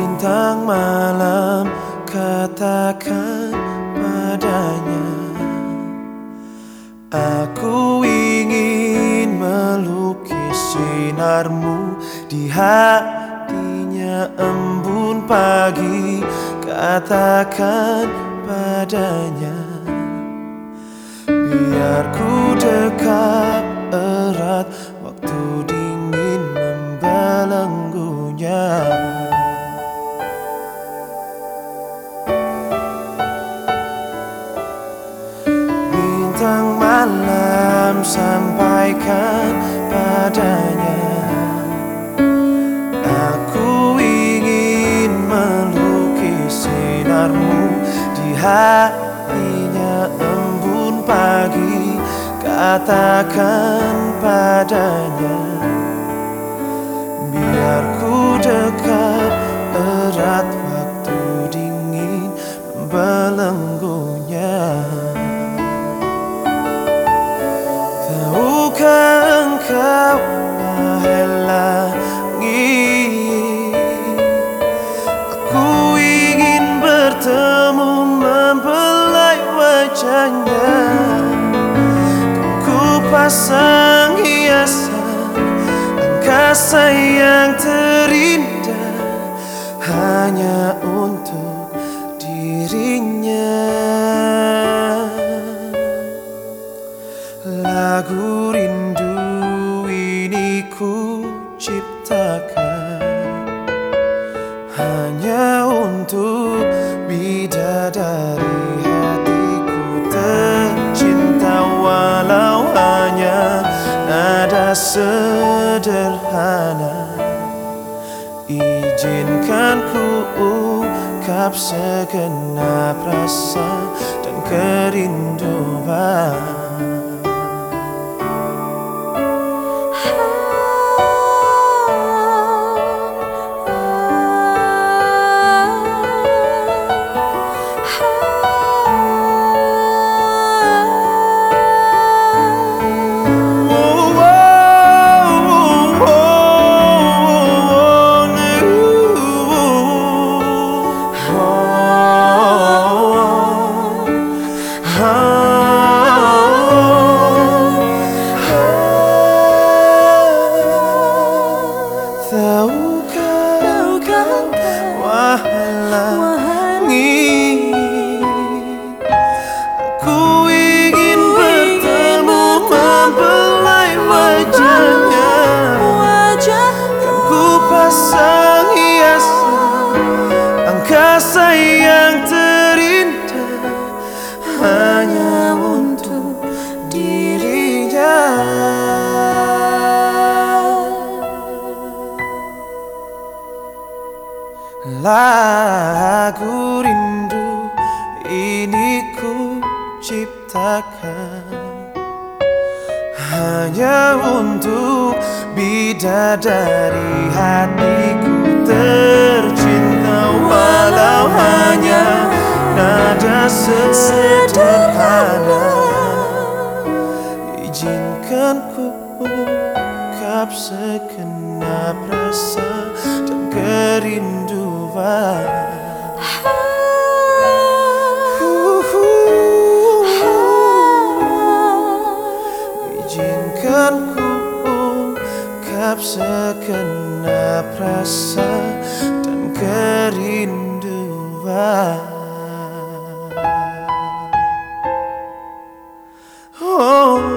Bintang malam, katakan padanya, aku ingin melukis sinarmu di hatinya embun pagi. Katakan padanya, biar ku dekat erat waktu dingin membelenggunya. Bintang malam, sampaikan padanya, aku ingin melukis sinarmu di hatinya embun pagi. Katakan padanya, biar ku dekat erat waktu dingin membelenggunya. Tahukah engkau, wahai langit, aku ingin bertemu membelai wajahnya. Ku pasang hiasan angkasa yang terindah hanya untuk dirinya. Lagu rindu ini ku ciptakan hanya untuk bidadari hatiku tercinta, walau hanya nada sederhana. Izinkan ku ungkap segenap rasa dan kerinduan. Tahukah, wahai langit, aku ingin bertemu membelai wajahnya. Kan ku pasang hiasan angkasa yang terindah hanya untuk dirinya. Lagu rindu ini ku ciptakan hanya untuk bidadari hatiku tercinta, walau hanya nada sederhana. Izinkan ku ungkap segenap rasa dan kerinduan. Izinkan ku ungkap segenap rasa dan kerinduan. Oh.